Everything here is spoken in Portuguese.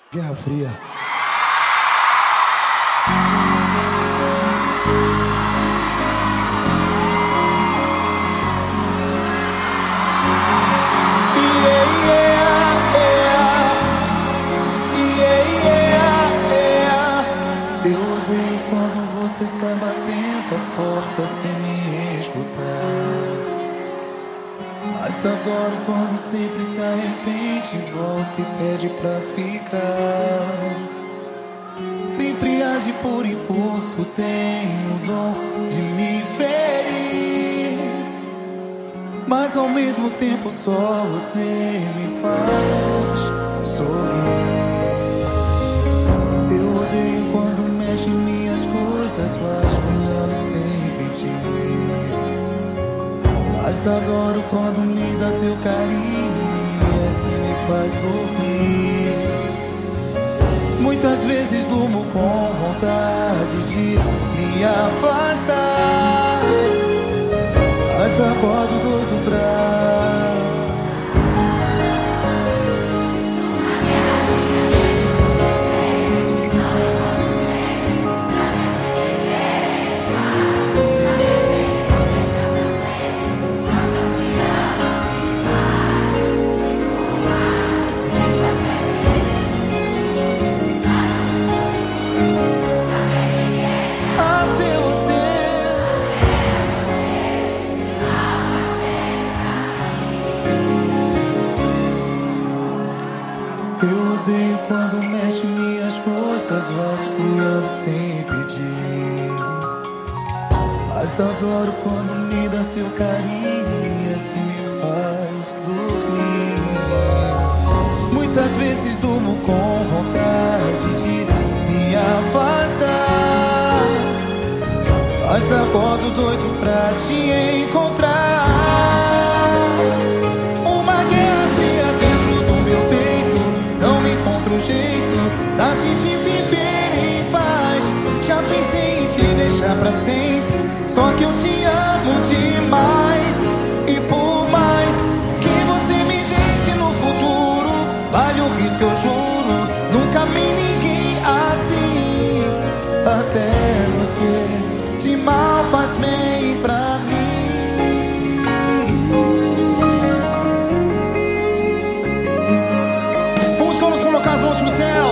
Guerra Fria. Eu odeio quando você sai batendo a porta sem me escutar. Mas adoro quando sempre se arrepende, volta e pede pra ficar. Sempre age por impulso, tem o dom de me ferir. Mas ao mesmo tempo só você me faz sorrir. Eu odeio quando mexe em minhas coisas, vasculhando sem pedir. Mas adoro quando me dá seu carinho e assim me faz dormir. Muitas vezes durmo com vontade de me afastar, mas acordo doido pra Eu odeio quando mexe minhas forças, vasculhando sem pedir. Mas adoro quando me dá seu carinho e assim me faz dormir. Muitas vezes durmo com vontade de me afastar, mas acordo doido pra te encontrar. Da gente viver em paz. Já pensei em te deixar pra sempre, só que eu te amo demais. E por mais que você me deixe no futuro, vale o risco, eu juro. Nunca vi ninguém assim. Até você de mal faz bem pra mim. Vamos todos colocar as mãos no céu.